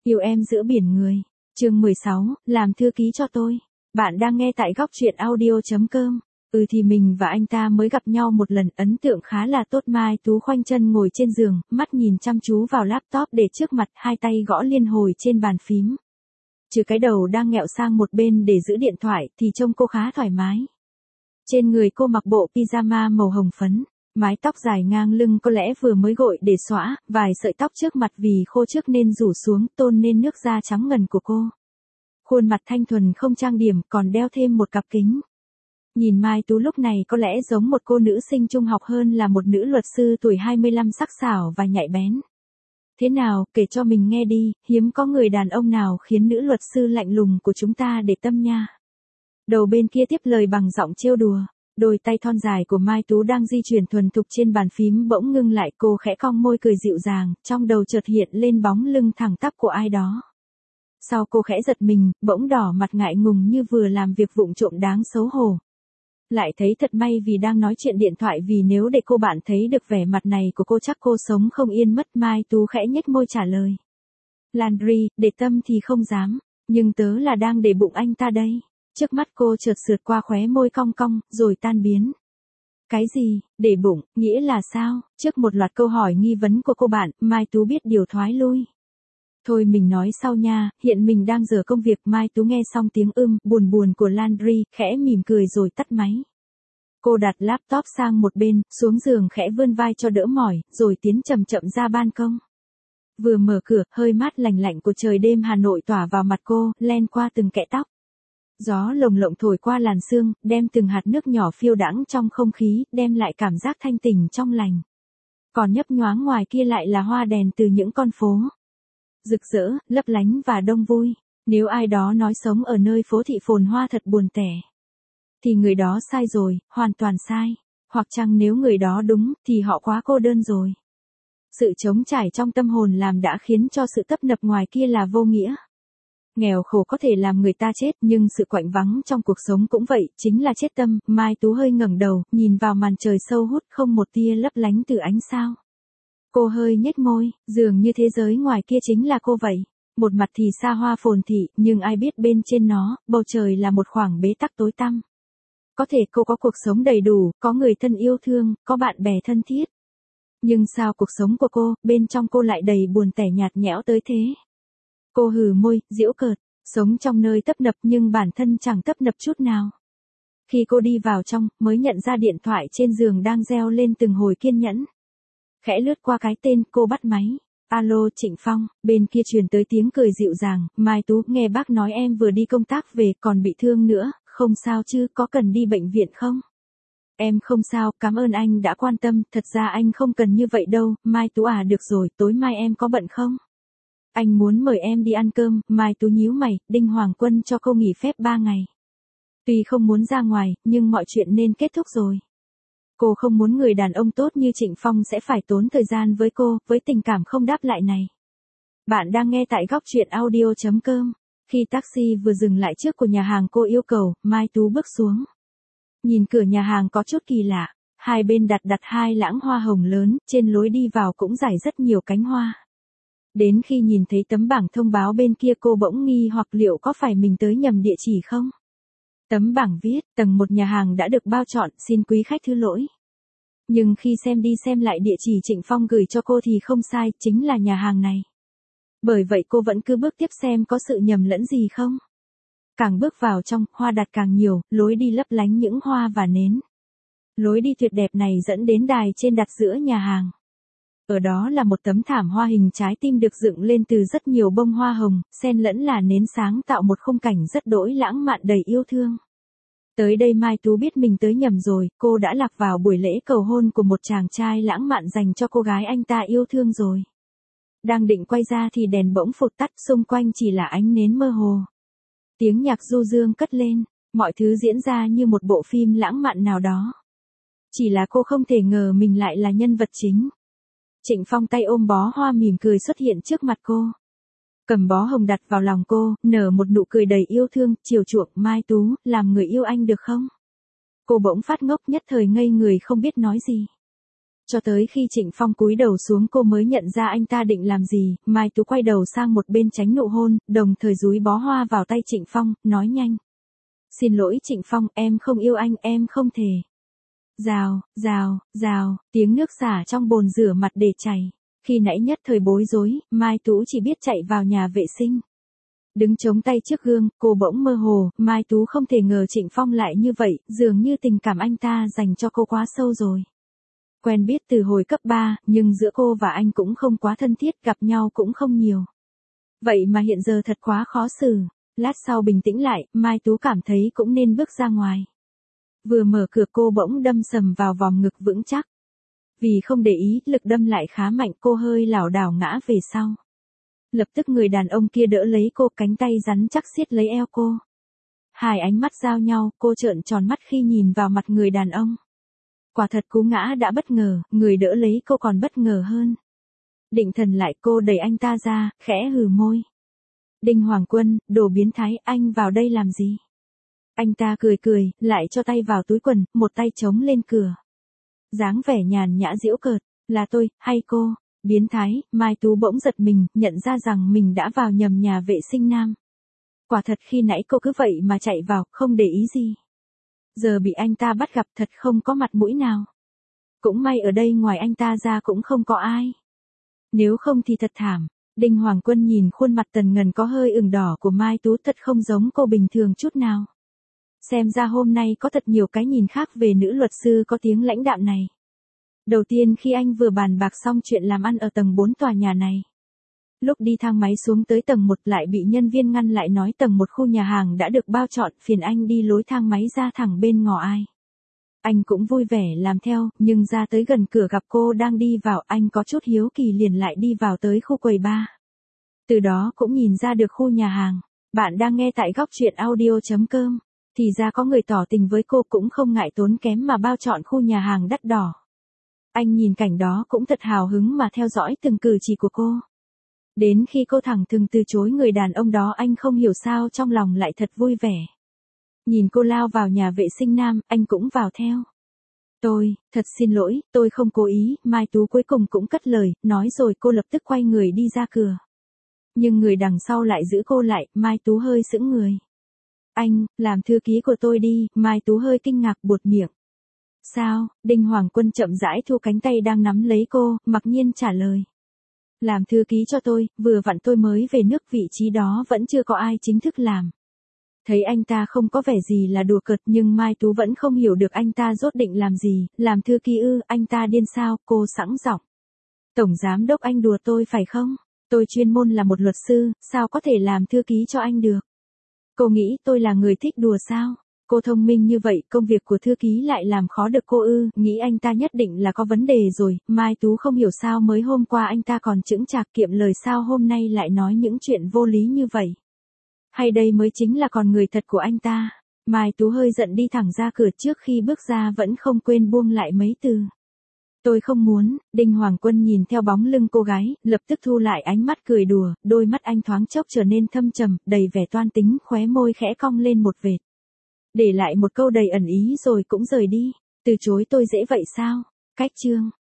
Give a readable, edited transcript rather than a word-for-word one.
Yêu em giữa biển người. Chương 16, làm thư ký cho tôi. Bạn đang nghe tại góc truyện audio.com. Thì mình và anh ta mới gặp nhau một lần, ấn tượng khá là tốt. Mai Tú khoanh chân ngồi trên giường, mắt nhìn chăm chú vào laptop để trước mặt, hai tay gõ liên hồi trên bàn phím. Trừ cái đầu đang nghẹo sang một bên để giữ điện thoại thì trông cô khá thoải mái. Trên người cô mặc bộ pyjama màu hồng phấn, mái tóc dài ngang lưng có lẽ vừa mới gội để xõa, vài sợi tóc trước mặt vì khô trước nên rủ xuống tôn nên nước da trắng ngần của cô. Khuôn mặt thanh thuần không trang điểm, còn đeo thêm một cặp kính. Nhìn Mai Tú lúc này có lẽ giống một cô nữ sinh trung học hơn là một nữ luật sư tuổi 25 sắc sảo và nhạy bén. Thế nào, kể cho mình nghe đi, hiếm có người đàn ông nào khiến nữ luật sư lạnh lùng của chúng ta để tâm nha. Đầu bên kia tiếp lời bằng giọng trêu đùa. Đôi tay thon dài của Mai Tú đang di chuyển thuần thục trên bàn phím bỗng ngưng lại, cô khẽ cong môi cười dịu dàng, trong đầu chợt hiện lên bóng lưng thẳng tắp của ai đó. Sau cô khẽ giật mình, bỗng đỏ mặt ngại ngùng như vừa làm việc vụng trộm đáng xấu hổ. Lại thấy thật may vì đang nói chuyện điện thoại, vì nếu để cô bạn thấy được vẻ mặt này của cô chắc cô sống không yên mất. Mai Tú khẽ nhếch môi trả lời. Landry, để tâm thì không dám, nhưng tớ là đang để bụng anh ta đây. Trước mắt cô chợt sượt qua khóe môi cong cong, rồi tan biến. Cái gì, để bụng, nghĩa là sao? Trước một loạt câu hỏi nghi vấn của cô bạn, Mai Tú biết điều thoái lui. Thôi mình nói sau nha, hiện mình đang giờ công việc. Mai Tú nghe xong tiếng buồn buồn của Landry, khẽ mỉm cười rồi tắt máy. Cô đặt laptop sang một bên, xuống giường khẽ vươn vai cho đỡ mỏi, rồi tiến chậm chậm ra ban công. Vừa mở cửa, hơi mát lành lạnh của trời đêm Hà Nội tỏa vào mặt cô, len qua từng kẽ tóc. Gió lồng lộng thổi qua làn sương, đem từng hạt nước nhỏ phiêu đãng trong không khí, đem lại cảm giác thanh tỉnh trong lành. Còn nhấp nhoáng ngoài kia lại là hoa đèn từ những con phố rực rỡ, lấp lánh và đông vui. Nếu ai đó nói sống ở nơi phố thị phồn hoa thật buồn tẻ, thì người đó sai rồi, hoàn toàn sai. Hoặc chăng nếu người đó đúng, thì họ quá cô đơn rồi. Sự trống trải trong tâm hồn làm đã khiến cho sự tấp nập ngoài kia là vô nghĩa. Nghèo khổ có thể làm người ta chết, nhưng sự quạnh vắng trong cuộc sống cũng vậy, chính là chết tâm. Mai Tú hơi ngẩng đầu, nhìn vào màn trời sâu hút không một tia lấp lánh từ ánh sao. Cô hơi nhếch môi, dường như thế giới ngoài kia chính là cô vậy. Một mặt thì xa hoa phồn thị, nhưng ai biết bên trên nó, bầu trời là một khoảng bế tắc tối tăm. Có thể cô có cuộc sống đầy đủ, có người thân yêu thương, có bạn bè thân thiết. Nhưng sao cuộc sống của cô, bên trong cô lại đầy buồn tẻ nhạt nhẽo tới thế? Cô hừ môi, giễu cợt, sống trong nơi tấp nập nhưng bản thân chẳng tấp nập chút nào. Khi cô đi vào trong, mới nhận ra điện thoại trên giường đang reo lên từng hồi kiên nhẫn. Khẽ lướt qua cái tên, cô bắt máy. Alo, Trịnh Phong, bên kia truyền tới tiếng cười dịu dàng. Mai Tú, nghe bác nói em vừa đi công tác về, còn bị thương nữa, không sao chứ, có cần đi bệnh viện không? Em không sao, cảm ơn anh đã quan tâm, thật ra anh không cần như vậy đâu. Mai Tú à, được rồi, tối mai em có bận không? Anh muốn mời em đi ăn cơm. Mai Tú nhíu mày, Đinh Hoàng Quân cho cô nghỉ phép 3 ngày. Tuy không muốn ra ngoài, nhưng mọi chuyện nên kết thúc rồi. Cô không muốn người đàn ông tốt như Trịnh Phong sẽ phải tốn thời gian với cô, với tình cảm không đáp lại này. Bạn đang nghe tại góc truyện audio.com. Khi taxi vừa dừng lại trước của nhà hàng cô yêu cầu, Mai Tú bước xuống. Nhìn cửa nhà hàng có chút kỳ lạ, hai bên đặt hai lẵng hoa hồng lớn, trên lối đi vào cũng rải rất nhiều cánh hoa. Đến khi nhìn thấy tấm bảng thông báo bên kia cô bỗng nghi hoặc liệu có phải mình tới nhầm địa chỉ không? Tấm bảng viết, tầng 1 nhà hàng đã được bao trọn, xin quý khách thứ lỗi. Nhưng khi xem đi xem lại địa chỉ Trịnh Phong gửi cho cô thì không sai, chính là nhà hàng này. Bởi vậy cô vẫn cứ bước tiếp xem có sự nhầm lẫn gì không. Càng bước vào trong, hoa đặt càng nhiều, lối đi lấp lánh những hoa và nến. Lối đi tuyệt đẹp này dẫn đến đài trên đặt giữa nhà hàng. Ở đó là một tấm thảm hoa hình trái tim được dựng lên từ rất nhiều bông hoa hồng, xen lẫn là nến sáng tạo một khung cảnh rất đỗi lãng mạn đầy yêu thương. Tới đây Mai Tú biết mình tới nhầm rồi, cô đã lạc vào buổi lễ cầu hôn của một chàng trai lãng mạn dành cho cô gái anh ta yêu thương rồi. Đang định quay ra thì đèn bỗng phụt tắt, xung quanh chỉ là ánh nến mơ hồ. Tiếng nhạc du dương cất lên, mọi thứ diễn ra như một bộ phim lãng mạn nào đó. Chỉ là cô không thể ngờ mình lại là nhân vật chính. Trịnh Phong tay ôm bó hoa mỉm cười xuất hiện trước mặt cô. Cầm bó hồng đặt vào lòng cô, nở một nụ cười đầy yêu thương, chiều chuộng. Mai Tú, làm người yêu anh được không? Cô bỗng phát ngốc, nhất thời ngây người không biết nói gì. Cho tới khi Trịnh Phong cúi đầu xuống cô mới nhận ra anh ta định làm gì, Mai Tú quay đầu sang một bên tránh nụ hôn, đồng thời dúi bó hoa vào tay Trịnh Phong, nói nhanh. Xin lỗi Trịnh Phong, em không yêu anh, em không thể. Rào, rào, rào, tiếng nước xả trong bồn rửa mặt để chảy. Khi nãy nhất thời bối rối, Mai Tú chỉ biết chạy vào nhà vệ sinh. Đứng chống tay trước gương, cô bỗng mơ hồ, Mai Tú không thể ngờ Trịnh Phong lại như vậy, dường như tình cảm anh ta dành cho cô quá sâu rồi. Quen biết từ hồi cấp 3, nhưng giữa cô và anh cũng không quá thân thiết, gặp nhau cũng không nhiều. Vậy mà hiện giờ thật quá khó xử. Lát sau bình tĩnh lại, Mai Tú cảm thấy cũng nên bước ra ngoài. Vừa mở cửa cô bỗng đâm sầm vào vòng ngực vững chắc. Vì không để ý, lực đâm lại khá mạnh, cô hơi lảo đảo ngã về sau. Lập tức người đàn ông kia đỡ lấy cô, cánh tay rắn chắc siết lấy eo cô. Hai ánh mắt giao nhau, cô trợn tròn mắt khi nhìn vào mặt người đàn ông. Quả thật cú ngã đã bất ngờ, người đỡ lấy cô còn bất ngờ hơn. Định thần lại, cô đẩy anh ta ra, khẽ hừ môi. Đinh Hoàng Quân, đồ biến thái, anh vào đây làm gì? Anh ta cười cười, lại cho tay vào túi quần, một tay chống lên cửa. Dáng vẻ nhàn nhã giễu cợt, là tôi, hay cô? Biến thái, Mai Tú bỗng giật mình, nhận ra rằng mình đã vào nhầm nhà vệ sinh nam. Quả thật khi nãy cô cứ vậy mà chạy vào, không để ý gì. Giờ bị anh ta bắt gặp thật không có mặt mũi nào. Cũng may ở đây ngoài anh ta ra cũng không có ai. Nếu không thì thật thảm. Đinh Hoàng Quân nhìn khuôn mặt tần ngần có hơi ửng đỏ của Mai Tú thật không giống cô bình thường chút nào. Xem ra hôm nay có thật nhiều cái nhìn khác về nữ luật sư có tiếng lãnh đạm này. Đầu tiên khi anh vừa bàn bạc xong chuyện làm ăn ở tầng 4 tòa nhà này. Lúc đi thang máy xuống tới tầng 1 lại bị nhân viên ngăn lại nói tầng 1 khu nhà hàng đã được bao trọn, phiền anh đi lối thang máy ra thẳng bên ngõ ai. Anh cũng vui vẻ làm theo, nhưng ra tới gần cửa gặp cô đang đi vào, anh có chút hiếu kỳ liền lại đi vào tới khu quầy bar. Từ đó cũng nhìn ra được khu nhà hàng. Bạn đang nghe tại góc truyện audio.com. Thì ra có người tỏ tình với cô cũng không ngại tốn kém mà bao trọn khu nhà hàng đắt đỏ. Anh nhìn cảnh đó cũng thật hào hứng mà theo dõi từng cử chỉ của cô. Đến khi cô thẳng thừng từ chối người đàn ông đó anh không hiểu sao trong lòng lại thật vui vẻ. Nhìn cô lao vào nhà vệ sinh nam, anh cũng vào theo. Thật xin lỗi, tôi không cố ý, Mai Tú cuối cùng cũng cất lời, nói rồi cô lập tức quay người đi ra cửa. Nhưng người đằng sau lại giữ cô lại, Mai Tú hơi sững người. Anh, làm thư ký của tôi đi, Mai Tú hơi kinh ngạc buột miệng. Sao, Đinh Hoàng Quân chậm rãi thu cánh tay đang nắm lấy cô, mặc nhiên trả lời. Làm thư ký cho tôi, vừa vặn tôi mới về nước vị trí đó vẫn chưa có ai chính thức làm. Thấy anh ta không có vẻ gì là đùa cợt nhưng Mai Tú vẫn không hiểu được anh ta rốt định làm gì, làm thư ký ư, anh ta điên sao, cô sẵn giọng. Tổng giám đốc anh đùa tôi phải không? Tôi chuyên môn là một luật sư, sao có thể làm thư ký cho anh được? Cô nghĩ tôi là người thích đùa sao? Cô thông minh như vậy, công việc của thư ký lại làm khó được cô ư, nghĩ anh ta nhất định là có vấn đề rồi, Mai Tú không hiểu sao mới hôm qua anh ta còn chững chạc kiệm lời sao hôm nay lại nói những chuyện vô lý như vậy. Hay đây mới chính là con người thật của anh ta. Mai Tú hơi giận đi thẳng ra cửa trước khi bước ra vẫn không quên buông lại mấy từ. Tôi không muốn, Đinh Hoàng Quân nhìn theo bóng lưng cô gái, lập tức thu lại ánh mắt cười đùa, đôi mắt anh thoáng chốc trở nên thâm trầm, đầy vẻ toan tính, khóe môi khẽ cong lên một vệt. Để lại một câu đầy ẩn ý rồi cũng rời đi, từ chối tôi dễ vậy sao? Cách chương.